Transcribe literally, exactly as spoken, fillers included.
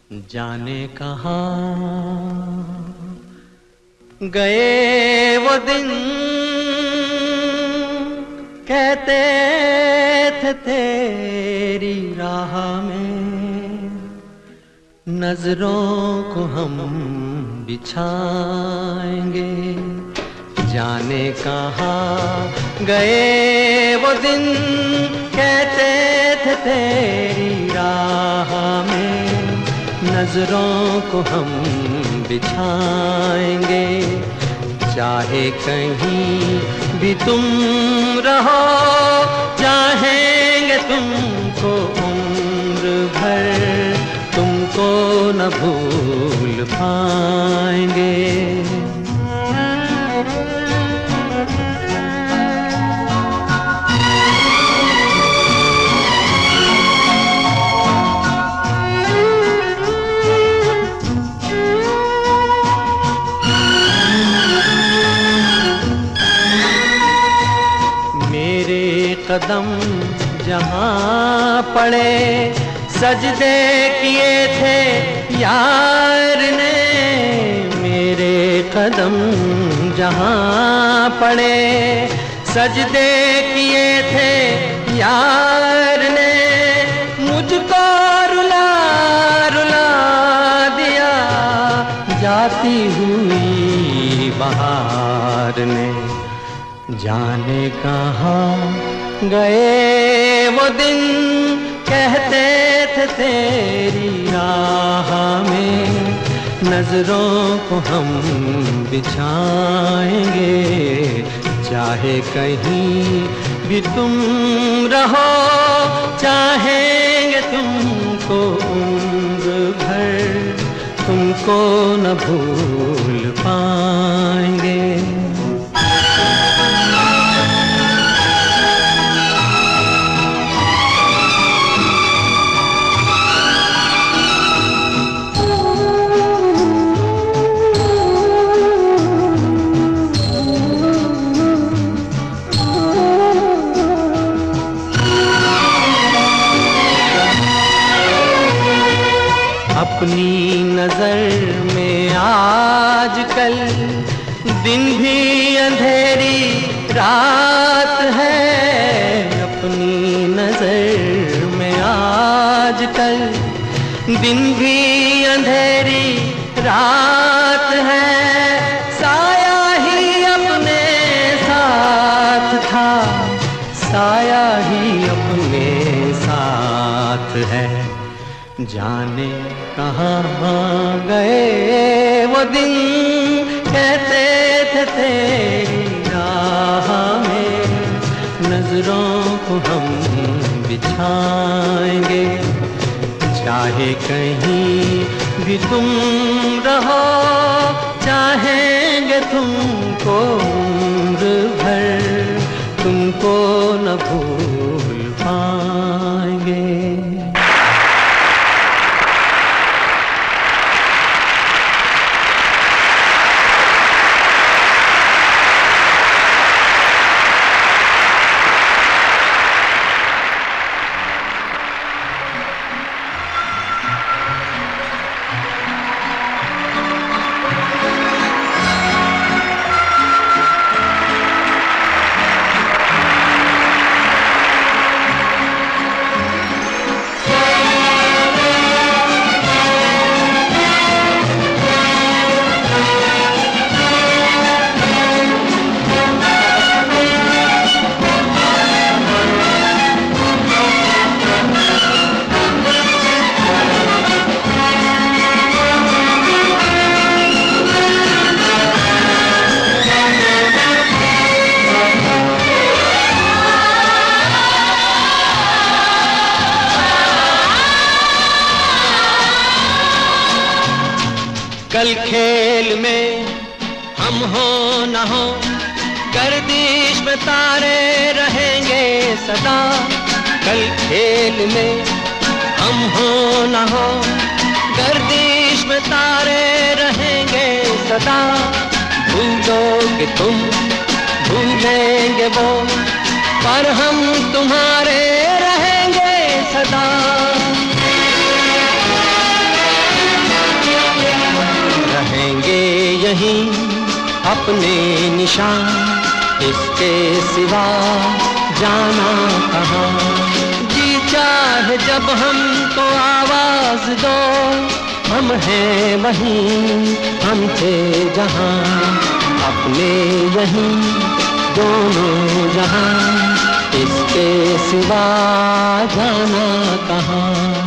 जाने कहाँ गए वो दिन, कहते थे तेरी राह में नजरों को हम बिछाएंगे। जाने कहाँ गए वो दिन, कहते थे तेरी राह में नजरों को हम बिछाएंगे। चाहे कहीं भी तुम रहो, चाहेंगे तुमको उम्र भर, तुमको न भूल पाएंगे। कदम जहाँ पड़े सजदे किए थे यार ने, मेरे कदम जहाँ पड़े सजदे किए थे यार ने, मुझको रुला रुला दिया जाती हुई बहार ने। जाने कहाँ गए वो दिन, कहते थे तेरी राह में नजरों को हम बिछाएंगे। चाहे कहीं भी तुम रहो, चाहेंगे तुमको उम्र भर, तुमको न भूल पाएंगे। अपनी नजर में आजकल दिन भी अंधेरी रात है। अपनी नजर में आजकल दिन भी अंधेरी रात है। साया ही अपने साथ था, साया ही अपने साथ है। जाने कहाँ गए वो दिन, कहते थे तेरी राह में नजरों को हम बिछाएंगे। चाहे कहीं भी तुम रहो, चाहेंगे तुमको उम्र भर, तुमको न भूल पाएंगे। कल खेल में हम हो न हो, गर्दिश में तारे रहेंगे सदा। कल खेल में हम हो न हो, गर्दिश में तारे रहेंगे सदा। भूलोगे तुम, भूलेंगे वो, पर हम तुम्हारे रहेंगे सदा। नहीं अपने निशान, इसके सिवा जाना कहाँ। जी चाहे जब हमको आवाज दो, हम हैं वहीं, हम थे जहाँ, अपने यहीं दोनों जहाँ, इसके सिवा जाना कहाँ।